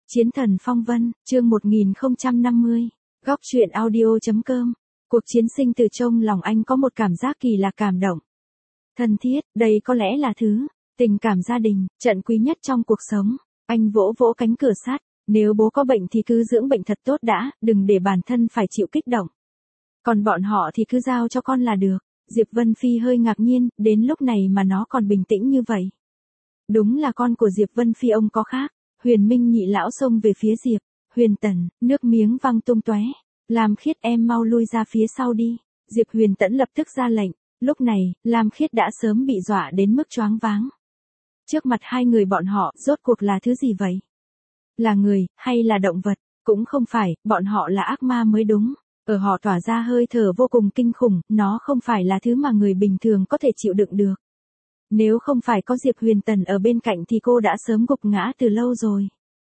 Chiến thần phong vân, chương 1050. Góc truyện audio.com. Cuộc chiến sinh từ trong lòng anh có một cảm giác kỳ lạ cảm động. Thân thiết, đây có lẽ là thứ tình cảm gia đình, trận quý nhất trong cuộc sống. Anh vỗ vỗ cánh cửa sắt, nếu bố có bệnh thì cứ dưỡng bệnh thật tốt đã, đừng để bản thân phải chịu kích động. Còn bọn họ thì cứ giao cho con là được. Diệp Vân Phi hơi ngạc nhiên, đến lúc này mà nó còn bình tĩnh như vậy. Đúng là con của Diệp Vân Phi ông có khác. Huyền Minh Nhị lão xông về phía Diệp Huyền Tần, nước miếng văng tung tóe. Lam Khiết em mau lui ra phía sau đi. Diệp Huyền Tẫn lập tức ra lệnh. Lúc này, Lam Khiết đã sớm bị dọa đến mức choáng váng. Trước mặt hai người bọn họ, rốt cuộc là thứ gì vậy? Là người, hay là động vật? Cũng không phải, bọn họ là ác ma mới đúng. Ở họ tỏa ra hơi thở vô cùng kinh khủng, nó không phải là thứ mà người bình thường có thể chịu đựng được. Nếu không phải có Diệp Huyền Tần ở bên cạnh thì cô đã sớm gục ngã từ lâu rồi.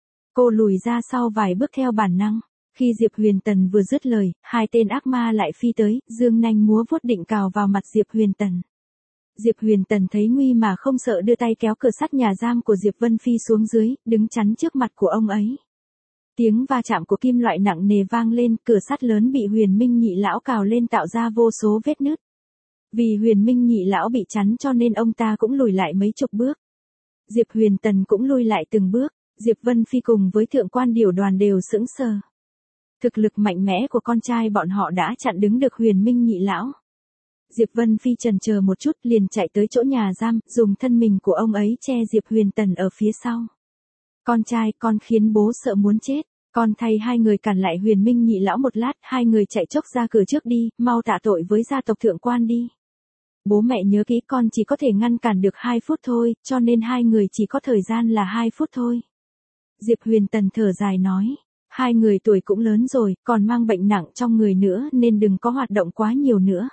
Cô lùi ra sau vài bước theo bản năng. Khi Diệp Huyền Tần vừa dứt lời, hai tên ác ma lại phi tới, dương nanh múa vuốt định cào vào mặt Diệp Huyền Tần. Diệp Huyền Tần thấy nguy mà không sợ đưa tay kéo cửa sắt nhà giam của Diệp Vân Phi xuống dưới, đứng chắn trước mặt của ông ấy. Tiếng va chạm của kim loại nặng nề vang lên, cửa sắt lớn bị Huyền Minh Nhị lão cào lên tạo ra vô số vết nứt. Vì Huyền Minh Nhị lão bị chắn cho nên ông ta cũng lùi lại mấy chục bước. Diệp Huyền Tần cũng lùi lại từng bước, Diệp Vân Phi cùng với thượng quan Điểu Đoàn đều sững sờ. Thực lực mạnh mẽ của con trai bọn họ đã chặn đứng được Huyền Minh Nhị lão. Diệp Vân Phi chần chờ một chút liền chạy tới chỗ nhà giam, dùng thân mình của ông ấy che Diệp Huyền Tần ở phía sau. Con trai, con khiến bố sợ muốn chết. Con thay hai người cản lại Huyền Minh Nhị lão một lát, hai người chạy chốc ra cửa trước đi, mau tạ tội với gia tộc thượng quan đi. Bố mẹ nhớ kỹ con chỉ có thể ngăn cản được 2 phút thôi, cho nên hai người chỉ có thời gian là 2 phút thôi. Diệp Huyền Tần thở dài nói, hai người tuổi cũng lớn rồi, còn mang bệnh nặng trong người nữa nên đừng có hoạt động quá nhiều nữa.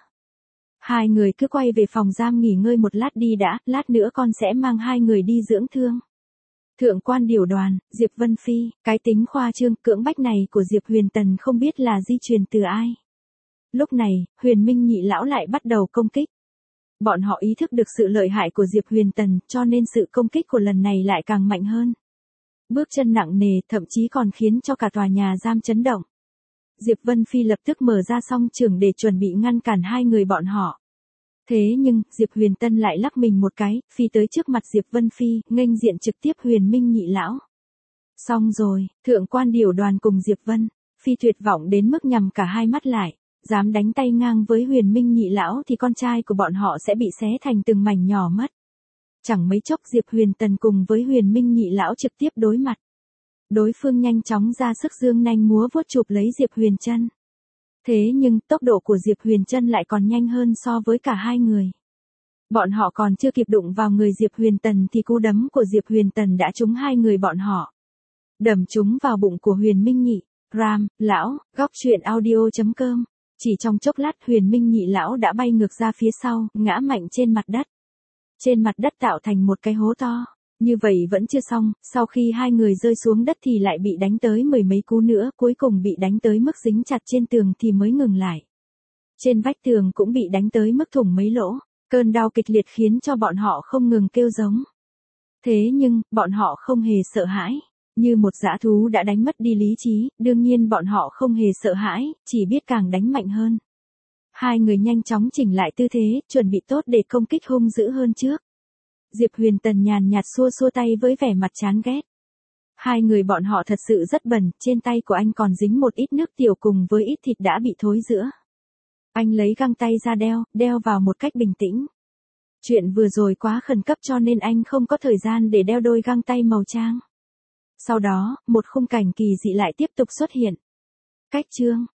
Hai người cứ quay về phòng giam nghỉ ngơi một lát đi đã, lát nữa con sẽ mang hai người đi dưỡng thương. Thượng quan Điểu Đoàn, Diệp Vân Phi, cái tính khoa trương cưỡng bách này của Diệp Huyền Tần không biết là di truyền từ ai. Lúc này, Huyền Minh Nhị lão lại bắt đầu công kích. Bọn họ ý thức được sự lợi hại của Diệp Huyền Tần, cho nên sự công kích của lần này lại càng mạnh hơn. Bước chân nặng nề, thậm chí còn khiến cho cả tòa nhà giam chấn động. Diệp Vân Phi lập tức mở ra song trường để chuẩn bị ngăn cản hai người bọn họ. Thế nhưng, Diệp Huyền Tân lại lắc mình một cái, phi tới trước mặt Diệp Vân Phi, nghênh diện trực tiếp Huyền Minh Nhị lão. Xong rồi, thượng quan Điểu Đoàn cùng Diệp Vân Phi tuyệt vọng đến mức nhắm cả hai mắt lại. Dám đánh tay ngang với Huyền Minh Nhị lão thì con trai của bọn họ sẽ bị xé thành từng mảnh nhỏ mất. Chẳng mấy chốc Diệp Huyền Tần cùng với Huyền Minh Nhị lão trực tiếp đối mặt. Đối phương nhanh chóng ra sức dương nanh múa vuốt chụp lấy Diệp Huyền Trân. Thế nhưng, tốc độ của Diệp Huyền Trân lại còn nhanh hơn so với cả hai người. Bọn họ còn chưa kịp đụng vào người Diệp Huyền Tần thì cú đấm của Diệp Huyền Tần đã trúng hai người bọn họ. Đầm trúng vào bụng của Huyền Minh Nhị. Ram, lão, góc truyện audio.com. Chỉ trong chốc lát Huyền Minh Nhị lão đã bay ngược ra phía sau, ngã mạnh trên mặt đất. Trên mặt đất tạo thành một cái hố to. Như vậy vẫn chưa xong, sau khi hai người rơi xuống đất thì lại bị đánh tới mười mấy cú nữa, cuối cùng bị đánh tới mức dính chặt trên tường thì mới ngừng lại. Trên vách tường cũng bị đánh tới mức thủng mấy lỗ, cơn đau kịch liệt khiến cho bọn họ không ngừng kêu giống. Thế nhưng, bọn họ không hề sợ hãi. Như một dã thú đã đánh mất đi lý trí, đương nhiên bọn họ không hề sợ hãi, chỉ biết càng đánh mạnh hơn. Hai người nhanh chóng chỉnh lại tư thế, chuẩn bị tốt để công kích hung dữ hơn trước. Diệp Huyền Tần nhàn nhạt xua xua tay với vẻ mặt chán ghét. Hai người bọn họ thật sự rất bẩn, trên tay của anh còn dính một ít nước tiểu cùng với ít thịt đã bị thối rữa. Anh lấy găng tay ra đeo vào một cách bình tĩnh. Chuyện vừa rồi quá khẩn cấp cho nên anh không có thời gian để đeo đôi găng tay màu trang. Sau đó, một khung cảnh kỳ dị lại tiếp tục xuất hiện. Cách chương